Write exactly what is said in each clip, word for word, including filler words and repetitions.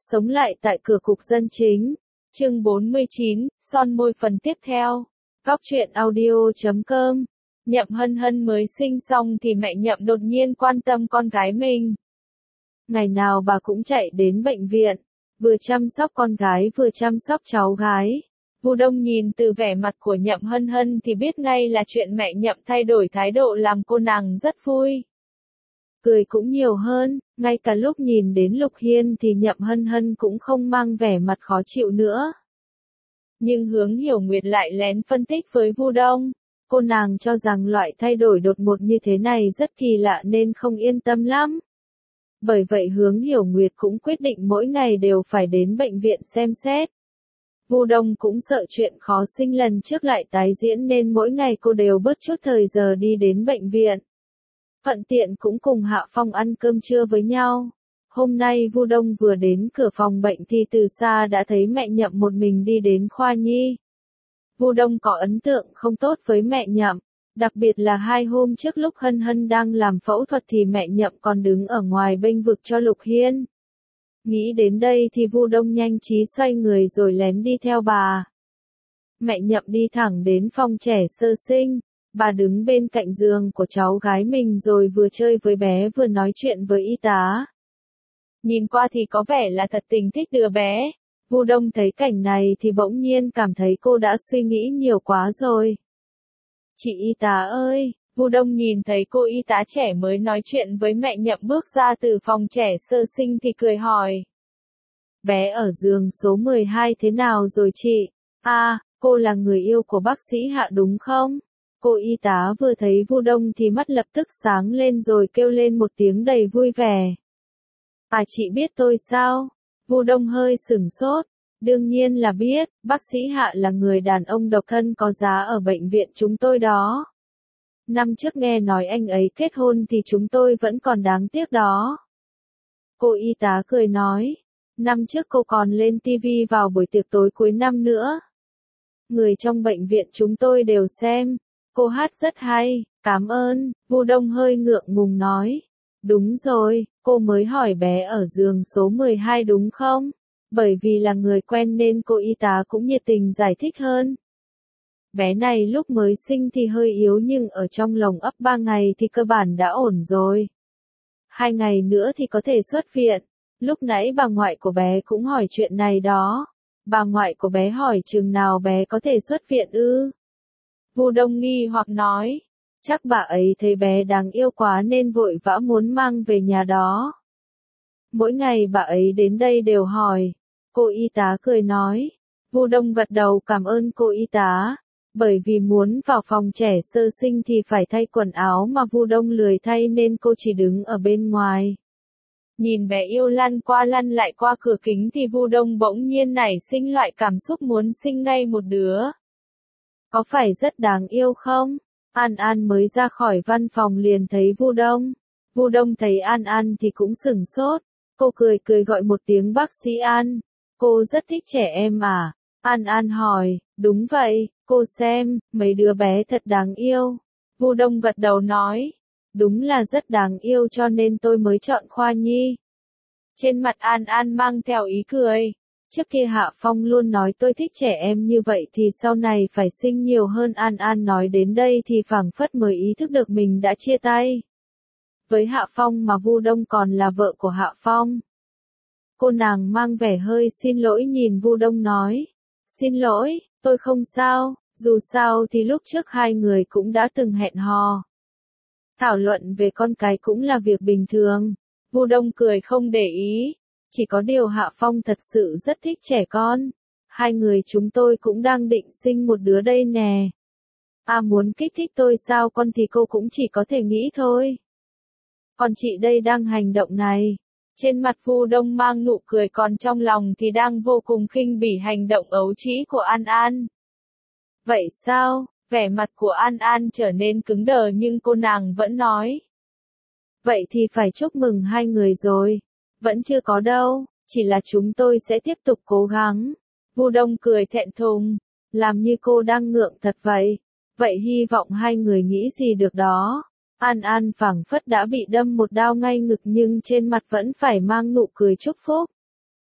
Sống lại tại cửa cục dân chính. Chương bốn mươi chín, son môi phần tiếp theo. Góc truyện audio chấm com. Nhậm Hân Hân mới sinh xong thì mẹ Nhậm đột nhiên quan tâm con gái mình. Ngày nào bà cũng chạy đến bệnh viện, vừa chăm sóc con gái vừa chăm sóc cháu gái. Vu Đông nhìn từ vẻ mặt của Nhậm Hân Hân thì biết ngay là chuyện mẹ Nhậm thay đổi thái độ làm cô nàng rất vui. Cười cũng nhiều hơn, ngay cả lúc nhìn đến Lục Hiên thì Nhậm Hân Hân cũng không mang vẻ mặt khó chịu nữa. Nhưng Hướng Hiểu Nguyệt lại lén phân tích với Vu Đông, cô nàng cho rằng loại thay đổi đột ngột như thế này rất kỳ lạ nên không yên tâm lắm. Bởi vậy Hướng Hiểu Nguyệt cũng quyết định mỗi ngày đều phải đến bệnh viện xem xét. Vu Đông cũng sợ chuyện khó sinh lần trước lại tái diễn nên mỗi ngày cô đều bớt chút thời giờ đi đến bệnh viện. Thuận tiện cũng cùng Hạ Phong ăn cơm trưa với nhau. Hôm nay Vu Đông vừa đến cửa phòng bệnh thì từ xa đã thấy mẹ Nhậm một mình đi đến khoa nhi. Vu Đông có ấn tượng không tốt với mẹ Nhậm, đặc biệt là hai hôm trước lúc Hân Hân đang làm phẫu thuật thì mẹ Nhậm còn đứng ở ngoài bênh vực cho Lục Hiên. Nghĩ đến đây thì Vu Đông nhanh trí xoay người rồi lén đi theo bà. Mẹ Nhậm đi thẳng đến phòng trẻ sơ sinh. Bà đứng bên cạnh giường của cháu gái mình rồi vừa chơi với bé vừa nói chuyện với y tá. Nhìn qua thì có vẻ là thật tình thích đứa bé. Vu Đông thấy cảnh này thì bỗng nhiên cảm thấy cô đã suy nghĩ nhiều quá rồi. Chị y tá ơi, Vu Đông nhìn thấy cô y tá trẻ mới nói chuyện với mẹ Nhậm bước ra từ phòng trẻ sơ sinh thì cười hỏi. Bé ở giường số mười hai thế nào rồi chị? À, cô là người yêu của bác sĩ Hạ đúng không? Cô y tá vừa thấy Vu Đông thì mắt lập tức sáng lên rồi kêu lên một tiếng đầy vui vẻ. À chị biết tôi sao? Vu Đông hơi sửng sốt. Đương nhiên là biết, bác sĩ Hạ là người đàn ông độc thân có giá ở bệnh viện chúng tôi đó. Năm trước nghe nói anh ấy kết hôn thì chúng tôi vẫn còn đáng tiếc đó. Cô y tá cười nói. Năm trước cô còn lên ti vi vào buổi tiệc tối cuối năm nữa. Người trong bệnh viện chúng tôi đều xem. Cô hát rất hay, cảm ơn, Vu Đông hơi ngượng ngùng nói. Đúng rồi, cô mới hỏi bé ở giường số mười hai đúng không? Bởi vì là người quen nên cô y tá cũng nhiệt tình giải thích hơn. Bé này lúc mới sinh thì hơi yếu nhưng ở trong lồng ấp ba ngày thì cơ bản đã ổn rồi. Hai ngày nữa thì có thể xuất viện. Lúc nãy bà ngoại của bé cũng hỏi chuyện này đó. Bà ngoại của bé hỏi chừng nào bé có thể xuất viện ư? Vu Đông nghi hoặc nói, chắc bà ấy thấy bé đáng yêu quá nên vội vã muốn mang về nhà đó. Mỗi ngày bà ấy đến đây đều hỏi. Cô y tá cười nói. Vu Đông gật đầu cảm ơn cô y tá. Bởi vì muốn vào phòng trẻ sơ sinh thì phải thay quần áo mà Vu Đông lười thay nên cô chỉ đứng ở bên ngoài. Nhìn bé yêu lăn qua lăn lại qua cửa kính thì Vu Đông bỗng nhiên nảy sinh loại cảm xúc muốn sinh ngay một đứa. Có phải rất đáng yêu không? An An mới ra khỏi văn phòng liền thấy Vu Đông. Vu Đông thấy An An thì cũng sửng sốt. Cô cười cười gọi một tiếng bác sĩ An. Cô rất thích trẻ em à? An An hỏi, đúng vậy, cô xem, mấy đứa bé thật đáng yêu. Vu Đông gật đầu nói, đúng là rất đáng yêu cho nên tôi mới chọn khoa nhi. Trên mặt An An mang theo ý cười. Trước kia Hạ Phong luôn nói tôi thích trẻ em như vậy thì sau này phải sinh nhiều hơn. An An nói đến đây thì phảng phất mới ý thức được mình đã chia tay với Hạ Phong mà Vu Đông còn là vợ của Hạ Phong. Cô nàng mang vẻ hơi xin lỗi nhìn Vu Đông nói. Xin lỗi, tôi không sao, dù sao thì lúc trước hai người cũng đã từng hẹn hò. Thảo luận về con cái cũng là việc bình thường. Vu Đông cười không để ý. Chỉ có điều Hạ Phong thật sự rất thích trẻ con. Hai người chúng tôi cũng đang định sinh một đứa đây nè. À muốn kích thích tôi sao con thì cô cũng chỉ có thể nghĩ thôi. Còn chị đây đang hành động này. Trên mặt Vu Đông mang nụ cười còn trong lòng thì đang vô cùng khinh bỉ hành động ấu trĩ của An An. Vậy sao? Vẻ mặt của An An trở nên cứng đờ nhưng cô nàng vẫn nói. Vậy thì phải chúc mừng hai người rồi. Vẫn chưa có đâu, chỉ là chúng tôi sẽ tiếp tục cố gắng. Vu Đông cười thẹn thùng, làm như cô đang ngượng thật vậy. Vậy hy vọng hai người nghĩ gì được đó. An An phảng phất đã bị đâm một đao ngay ngực nhưng trên mặt vẫn phải mang nụ cười chúc phúc.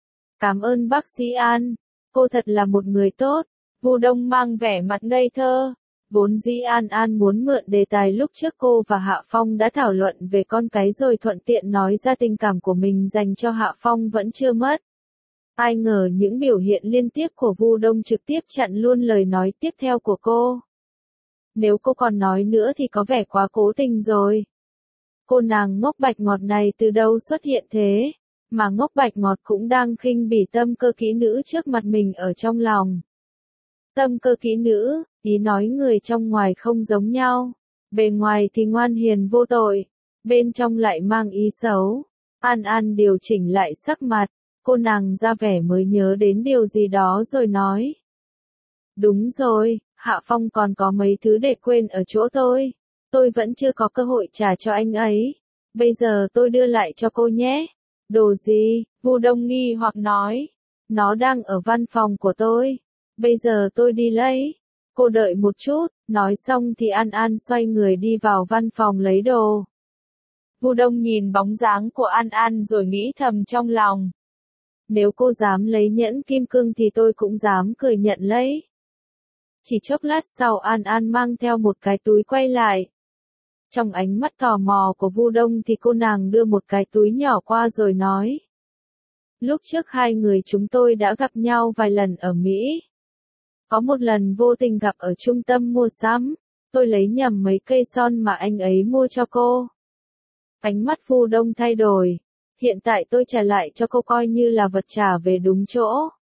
Cảm ơn bác sĩ An, cô thật là một người tốt. Vu Đông mang vẻ mặt ngây thơ. Vốn dĩ An An muốn mượn đề tài lúc trước cô và Hạ Phong đã thảo luận về con cái rồi thuận tiện nói ra tình cảm của mình dành cho Hạ Phong vẫn chưa mất. Ai ngờ những biểu hiện liên tiếp của Vu Đông trực tiếp chặn luôn lời nói tiếp theo của cô. Nếu cô còn nói nữa thì có vẻ quá cố tình rồi. Cô nàng ngốc bạch ngọt này từ đâu xuất hiện thế, mà ngốc bạch ngọt cũng đang khinh bỉ tâm cơ kỹ nữ trước mặt mình ở trong lòng. Tâm cơ kỹ nữ, ý nói người trong ngoài không giống nhau. Bề ngoài thì ngoan hiền vô tội, bên trong lại mang ý xấu. An An điều chỉnh lại sắc mặt, cô nàng ra vẻ mới nhớ đến điều gì đó rồi nói. Đúng rồi, Hạ Phong còn có mấy thứ để quên ở chỗ tôi. Tôi vẫn chưa có cơ hội trả cho anh ấy. Bây giờ tôi đưa lại cho cô nhé. Đồ gì? Vu Đông nghi hoặc nói. Nó đang ở văn phòng của tôi. Bây giờ tôi đi lấy. Cô đợi một chút. Nói xong thì An An xoay người đi vào văn phòng lấy đồ. Vu Đông nhìn bóng dáng của An An rồi nghĩ thầm trong lòng. Nếu cô dám lấy nhẫn kim cương thì tôi cũng dám cười nhận lấy. Chỉ chốc lát sau An An mang theo một cái túi quay lại. Trong ánh mắt tò mò của Vu Đông thì cô nàng đưa một cái túi nhỏ qua rồi nói. Lúc trước hai người chúng tôi đã gặp nhau vài lần ở Mỹ. Có một lần vô tình gặp ở trung tâm mua sắm, tôi lấy nhầm mấy cây son mà anh ấy mua cho cô. Ánh mắt Vu Đông thay đổi. Hiện tại tôi trả lại cho cô coi như là vật trả về đúng chỗ.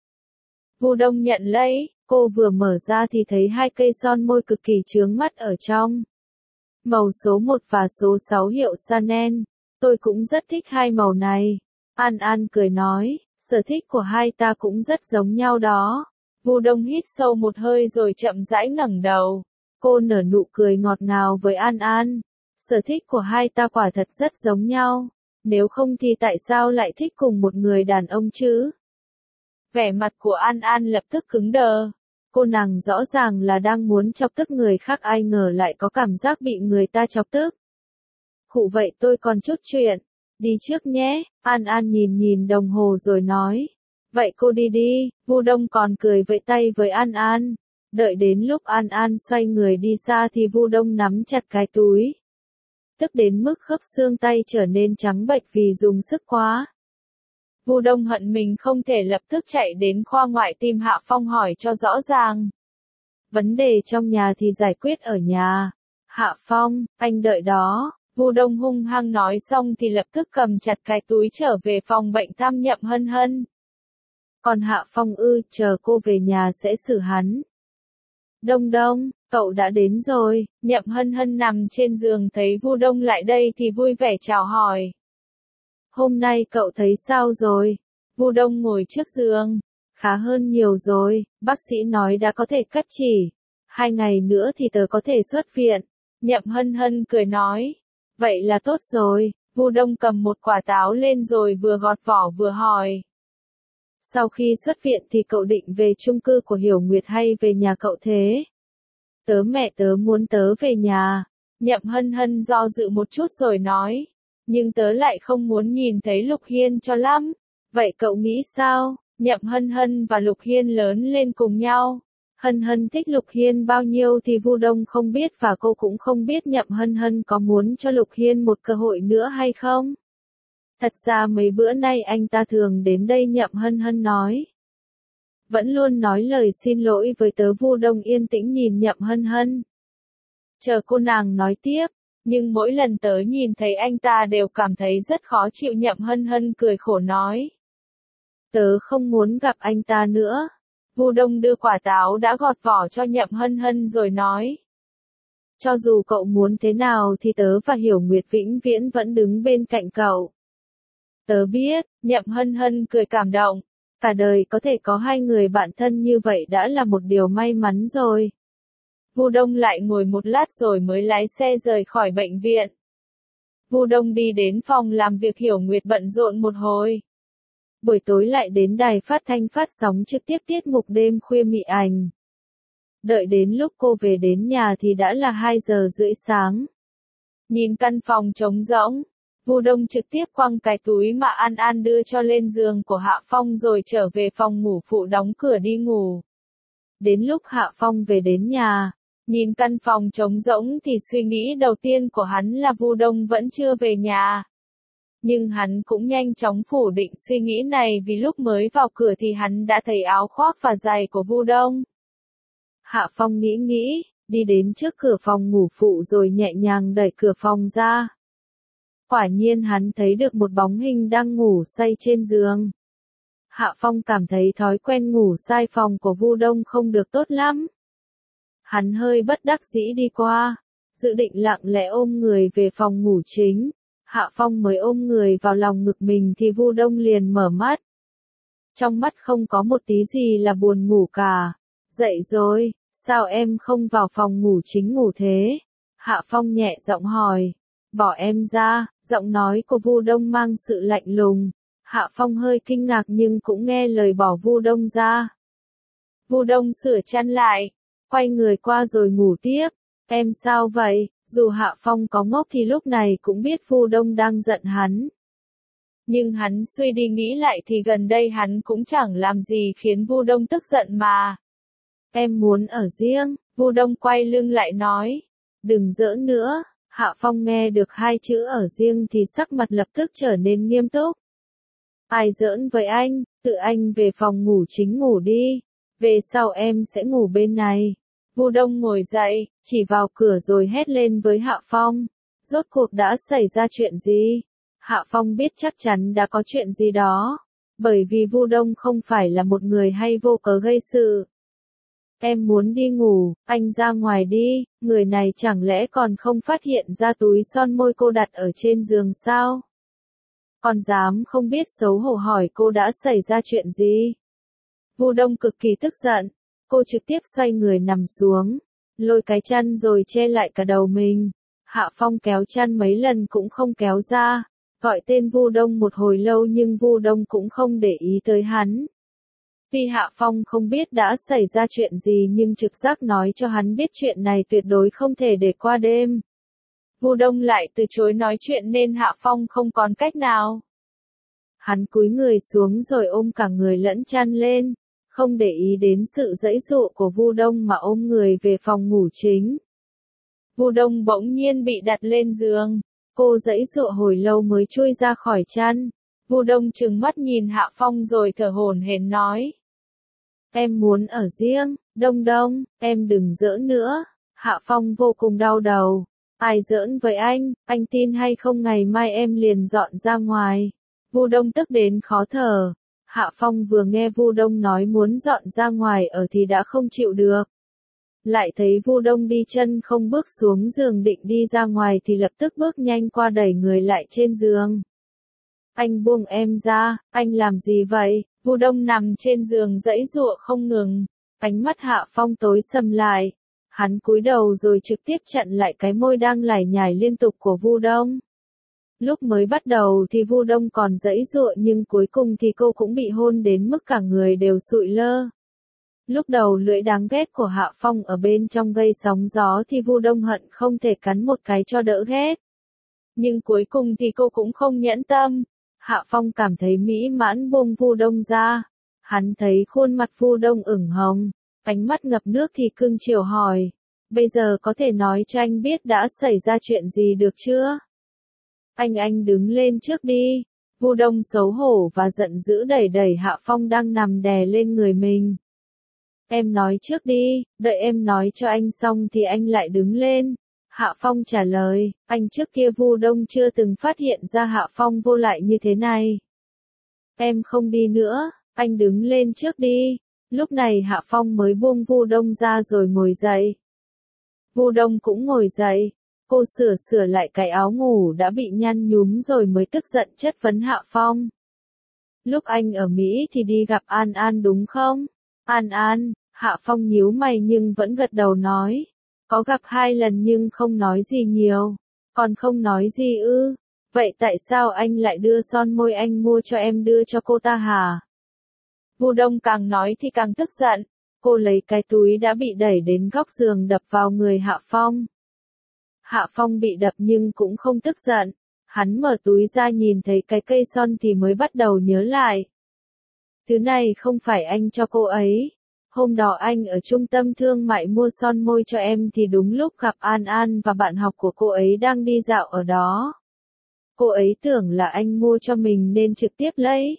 Vu Đông nhận lấy, cô vừa mở ra thì thấy hai cây son môi cực kỳ chướng mắt ở trong. Màu số một và số sáu hiệu Chanel. Tôi cũng rất thích hai màu này. An An cười nói, sở thích của hai ta cũng rất giống nhau đó. Vu Đông hít sâu một hơi rồi chậm rãi ngẩng đầu. Cô nở nụ cười ngọt ngào với An An. Sở thích của hai ta quả thật rất giống nhau. Nếu không thì tại sao lại thích cùng một người đàn ông chứ? Vẻ mặt của An An lập tức cứng đờ. Cô nàng rõ ràng là đang muốn chọc tức người khác, ai ngờ lại có cảm giác bị người ta chọc tức. Khụ vậy tôi còn chút chuyện. Đi trước nhé. An An nhìn nhìn đồng hồ rồi nói. Vậy cô đi đi. Vu Đông còn cười vẫy tay với An An. Đợi đến lúc An An xoay người đi xa thì Vu Đông nắm chặt cái túi. Tức đến mức khớp xương tay trở nên trắng bệch vì dùng sức quá. Vu Đông hận mình không thể lập tức chạy đến khoa ngoại tìm Hạ Phong hỏi cho rõ ràng. Vấn đề trong nhà thì giải quyết ở nhà. Hạ Phong, anh đợi đó. Vu Đông hung hăng nói xong thì lập tức cầm chặt cái túi trở về phòng bệnh thăm Nhậm Hân Hân. Còn Hạ Phong ư, chờ cô về nhà sẽ xử hắn. Đông Đông, cậu đã đến rồi. Nhậm Hân Hân nằm trên giường thấy Vu Đông lại đây thì vui vẻ chào hỏi. Hôm nay cậu thấy sao rồi? Vu Đông ngồi trước giường. Khá hơn nhiều rồi, bác sĩ nói đã có thể cắt chỉ. Hai ngày nữa thì tớ có thể xuất viện. Nhậm Hân Hân cười nói. Vậy là tốt rồi. Vu Đông cầm một quả táo lên rồi vừa gọt vỏ vừa hỏi. Sau khi xuất viện thì cậu định về chung cư của Hiểu Nguyệt hay về nhà cậu thế? Tớ mẹ tớ muốn tớ về nhà. Nhậm Hân Hân do dự một chút rồi nói. Nhưng tớ lại không muốn nhìn thấy Lục Hiên cho lắm. Vậy cậu nghĩ sao? Nhậm Hân Hân và Lục Hiên lớn lên cùng nhau. Hân Hân thích Lục Hiên bao nhiêu thì Vu Đông không biết và cô cũng không biết Nhậm Hân Hân có muốn cho Lục Hiên một cơ hội nữa hay không. Thật ra mấy bữa nay anh ta thường đến đây, Nhậm Hân Hân nói. Vẫn luôn nói lời xin lỗi với tớ. Vu Đông yên tĩnh nhìn Nhậm Hân Hân. Chờ cô nàng nói tiếp. Nhưng mỗi lần tớ nhìn thấy anh ta đều cảm thấy rất khó chịu. Nhậm Hân Hân cười khổ nói. Tớ không muốn gặp anh ta nữa. Vu Đông đưa quả táo đã gọt vỏ cho Nhậm Hân Hân rồi nói. Cho dù cậu muốn thế nào thì tớ và Hiểu Nguyệt vĩnh viễn vẫn đứng bên cạnh cậu. Tớ biết. Nhậm Hân Hân cười cảm động. Cả đời có thể có hai người bạn thân như vậy đã là một điều may mắn rồi. Vu Đông lại ngồi một lát rồi mới lái xe rời khỏi bệnh viện. Vu Đông đi đến phòng làm việc Hiểu Nguyệt bận rộn một hồi. Buổi tối lại đến đài phát thanh phát sóng trực tiếp tiết mục đêm khuya mị ảnh. Đợi đến lúc cô về đến nhà thì đã là hai giờ rưỡi sáng. Nhìn căn phòng trống rỗng, Vu Đông trực tiếp quăng cái túi mà An An đưa cho lên giường của Hạ Phong rồi trở về phòng ngủ phụ đóng cửa đi ngủ. Đến lúc Hạ Phong về đến nhà, nhìn căn phòng trống rỗng thì suy nghĩ đầu tiên của hắn là Vu Đông vẫn chưa về nhà. Nhưng hắn cũng nhanh chóng phủ định suy nghĩ này vì lúc mới vào cửa thì hắn đã thấy áo khoác và giày của Vu Đông. Hạ Phong nghĩ nghĩ, đi đến trước cửa phòng ngủ phụ rồi nhẹ nhàng đẩy cửa phòng ra. Quả nhiên hắn thấy được một bóng hình đang ngủ say trên giường. Hạ Phong cảm thấy thói quen ngủ sai phòng của Vu Đông không được tốt lắm. Hắn hơi bất đắc dĩ đi qua, dự định lặng lẽ ôm người về phòng ngủ chính. Hạ Phong mới ôm người vào lòng ngực mình thì Vu Đông liền mở mắt. Trong mắt không có một tí gì là buồn ngủ cả. Dậy rồi, sao em không vào phòng ngủ chính ngủ thế? Hạ Phong nhẹ giọng hỏi. Bỏ em ra, giọng nói của Vu Đông mang sự lạnh lùng. Hạ Phong hơi kinh ngạc nhưng cũng nghe lời bỏ Vu Đông ra. Vu Đông sửa chăn lại, quay người qua rồi ngủ tiếp. Em sao vậy? Dù Hạ Phong có ngốc thì lúc này cũng biết Vu Đông đang giận hắn. Nhưng hắn suy đi nghĩ lại thì gần đây hắn cũng chẳng làm gì khiến Vu Đông tức giận mà. Em muốn ở riêng, Vu Đông quay lưng lại nói. Đừng giỡn nữa. Hạ Phong nghe được hai chữ ở riêng thì sắc mặt lập tức trở nên nghiêm túc. Ai giỡn với anh, tự anh về phòng ngủ chính ngủ đi. Về sau em sẽ ngủ bên này. Vu Đông ngồi dậy, chỉ vào cửa rồi hét lên với Hạ Phong. Rốt cuộc đã xảy ra chuyện gì? Hạ Phong biết chắc chắn đã có chuyện gì đó. Bởi vì Vu Đông không phải là một người hay vô cớ gây sự. Em muốn đi ngủ, anh ra ngoài đi, người này chẳng lẽ còn không phát hiện ra túi son môi cô đặt ở trên giường sao? Còn dám không biết xấu hổ hỏi cô đã xảy ra chuyện gì? Vu Đông cực kỳ tức giận, cô trực tiếp xoay người nằm xuống, lôi cái chăn rồi che lại cả đầu mình. Hạ Phong kéo chăn mấy lần cũng không kéo ra, gọi tên Vu Đông một hồi lâu nhưng Vu Đông cũng không để ý tới hắn. Vì Hạ Phong không biết đã xảy ra chuyện gì nhưng trực giác nói cho hắn biết chuyện này tuyệt đối không thể để qua đêm. Vu Đông lại từ chối nói chuyện nên Hạ Phong không còn cách nào. Hắn cúi người xuống rồi ôm cả người lẫn chăn lên, không để ý đến sự giãy giụa của Vu Đông mà ôm người về phòng ngủ chính. Vu Đông bỗng nhiên bị đặt lên giường, cô giãy giụa hồi lâu mới chui ra khỏi chăn. Vu Đông trừng mắt nhìn Hạ Phong rồi thở hổn hển nói. Em muốn ở riêng, Đông Đông, em đừng giỡn nữa. Hạ Phong vô cùng đau đầu. Ai giỡn với anh, anh tin hay không ngày mai em liền dọn ra ngoài. Vu Đông tức đến khó thở. Hạ Phong vừa nghe Vu Đông nói muốn dọn ra ngoài ở thì đã không chịu được. Lại thấy Vu Đông đi chân không bước xuống giường định đi ra ngoài thì lập tức bước nhanh qua đẩy người lại trên giường. Anh buông em ra, anh làm gì vậy? Vu Đông nằm trên giường giãy giụa không ngừng. Ánh mắt Hạ Phong tối sầm lại. Hắn cúi đầu rồi trực tiếp chặn lại cái môi đang lải nhải liên tục của Vu Đông. Lúc mới bắt đầu thì Vu Đông còn giãy giụa nhưng cuối cùng thì cô cũng bị hôn đến mức cả người đều sụi lơ. Lúc đầu lưỡi đáng ghét của Hạ Phong ở bên trong gây sóng gió thì Vu Đông hận không thể cắn một cái cho đỡ ghét. Nhưng cuối cùng thì cô cũng không nhẫn tâm. Hạ Phong cảm thấy mỹ mãn buông Vu Đông ra. Hắn thấy khuôn mặt Vu Đông ửng hồng, ánh mắt ngập nước thì cưng chiều hỏi. Bây giờ có thể nói cho anh biết đã xảy ra chuyện gì được chưa? Anh anh đứng lên trước đi. Vu Đông xấu hổ và giận dữ đẩy đẩy Hạ Phong đang nằm đè lên người mình. Em nói trước đi, đợi em nói cho anh xong thì anh lại đứng lên. Hạ Phong trả lời, anh trước kia Vu Đông chưa từng phát hiện ra Hạ Phong vô lại như thế này. Em không đi nữa, anh đứng lên trước đi. Lúc này Hạ Phong mới buông Vu Đông ra rồi ngồi dậy. Vu Đông cũng ngồi dậy. Cô sửa sửa lại cái áo ngủ đã bị nhăn nhúm rồi mới tức giận chất vấn Hạ Phong. Lúc anh ở Mỹ thì đi gặp An An đúng không? An An, Hạ Phong nhíu mày nhưng vẫn gật đầu nói. Có gặp hai lần nhưng không nói gì nhiều. Còn không nói gì ư? Vậy tại sao anh lại đưa son môi anh mua cho em đưa cho cô ta hả? Vu Đông càng nói thì càng tức giận. Cô lấy cái túi đã bị đẩy đến góc giường đập vào người Hạ Phong. Hạ Phong bị đập nhưng cũng không tức giận. Hắn mở túi ra nhìn thấy cái cây son thì mới bắt đầu nhớ lại. Thứ này không phải anh cho cô ấy. Hôm đó anh ở trung tâm thương mại mua son môi cho em thì đúng lúc gặp An An và bạn học của cô ấy đang đi dạo ở đó. Cô ấy tưởng là anh mua cho mình nên trực tiếp lấy.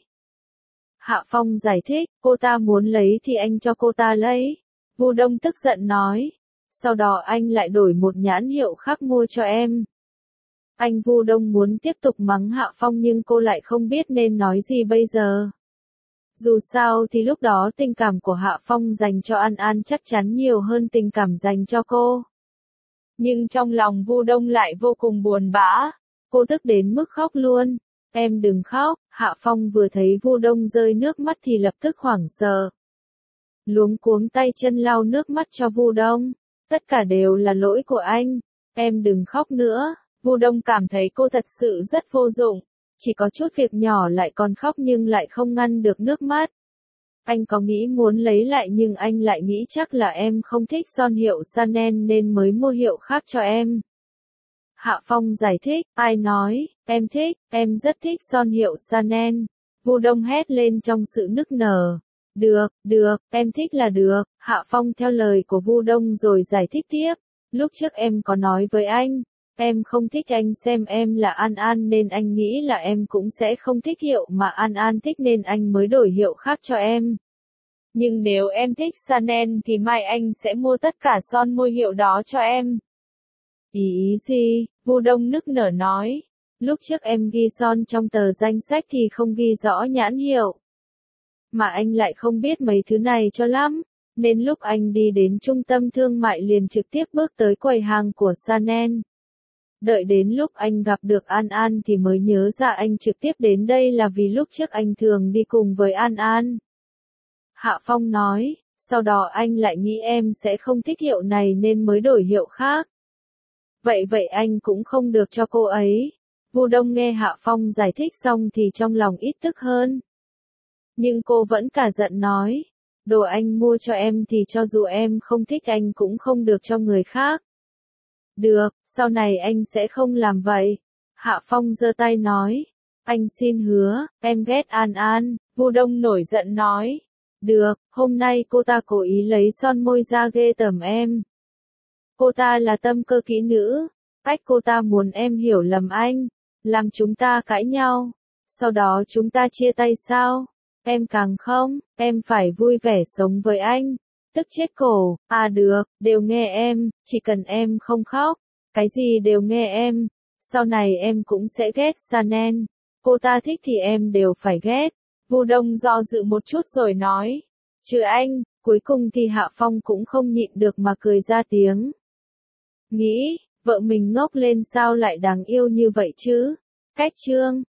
Hạ Phong giải thích, cô ta muốn lấy thì anh cho cô ta lấy. Vu Đông tức giận nói. Sau đó anh lại đổi một nhãn hiệu khác mua cho em. Anh Vu Đông muốn tiếp tục mắng Hạ Phong nhưng cô lại không biết nên nói gì bây giờ. Dù sao thì lúc đó tình cảm của Hạ Phong dành cho An An chắc chắn nhiều hơn tình cảm dành cho cô. Nhưng trong lòng Vu Đông lại vô cùng buồn bã. Cô tức đến mức khóc luôn. Em đừng khóc. Hạ Phong vừa thấy Vu Đông rơi nước mắt thì lập tức hoảng sợ. Luống cuống tay chân lau nước mắt cho Vu Đông. Tất cả đều là lỗi của anh. Em đừng khóc nữa. Vu Đông cảm thấy cô thật sự rất vô dụng. Chỉ có chút việc nhỏ lại còn khóc nhưng lại không ngăn được nước mắt. Anh có nghĩ muốn lấy lại nhưng anh lại nghĩ chắc là em không thích son hiệu Chanel nên mới mua hiệu khác cho em. Hạ Phong giải thích, ai nói, em thích, em rất thích son hiệu Chanel. Vu Đông hét lên trong sự nức nở. Được, được, em thích là được. Hạ Phong theo lời của Vu Đông rồi giải thích tiếp. Lúc trước em có nói với anh. Em không thích anh xem em là An An nên anh nghĩ là em cũng sẽ không thích hiệu mà An An thích nên anh mới đổi hiệu khác cho em. Nhưng nếu em thích Chanel thì mai anh sẽ mua tất cả son môi hiệu đó cho em. Ý ý gì? Vu Đông nức nở nói. Lúc trước em ghi son trong tờ danh sách thì không ghi rõ nhãn hiệu. Mà anh lại không biết mấy thứ này cho lắm. Nên lúc anh đi đến trung tâm thương mại liền trực tiếp bước tới quầy hàng của Chanel. Đợi đến lúc anh gặp được An An thì mới nhớ ra anh trực tiếp đến đây là vì lúc trước anh thường đi cùng với An An. Hạ Phong nói, sau đó anh lại nghĩ em sẽ không thích hiệu này nên mới đổi hiệu khác. Vậy vậy anh cũng không được cho cô ấy. Vu Đông nghe Hạ Phong giải thích xong thì trong lòng ít tức hơn. Nhưng cô vẫn cả giận nói, đồ anh mua cho em thì cho dù em không thích anh cũng không được cho người khác. Được, sau này anh sẽ không làm vậy. Hạ Phong giơ tay nói. Anh xin hứa, em ghét An An. Vu Đông nổi giận nói. Được, hôm nay cô ta cố ý lấy son môi ra ghê tởm em. Cô ta là tâm cơ kỹ nữ. Cách cô ta muốn em hiểu lầm anh. Làm chúng ta cãi nhau. Sau đó chúng ta chia tay sao? Em càng không, em phải vui vẻ sống với anh. Tức chết cổ, à được, đều nghe em, chỉ cần em không khóc, cái gì đều nghe em, sau này em cũng sẽ ghét Chanel, cô ta thích thì em đều phải ghét. Vu Đông do dự một chút rồi nói, chứ anh, cuối cùng thì Hạ Phong cũng không nhịn được mà cười ra tiếng. Nghĩ, vợ mình ngốc lên sao lại đáng yêu như vậy chứ? Cách chương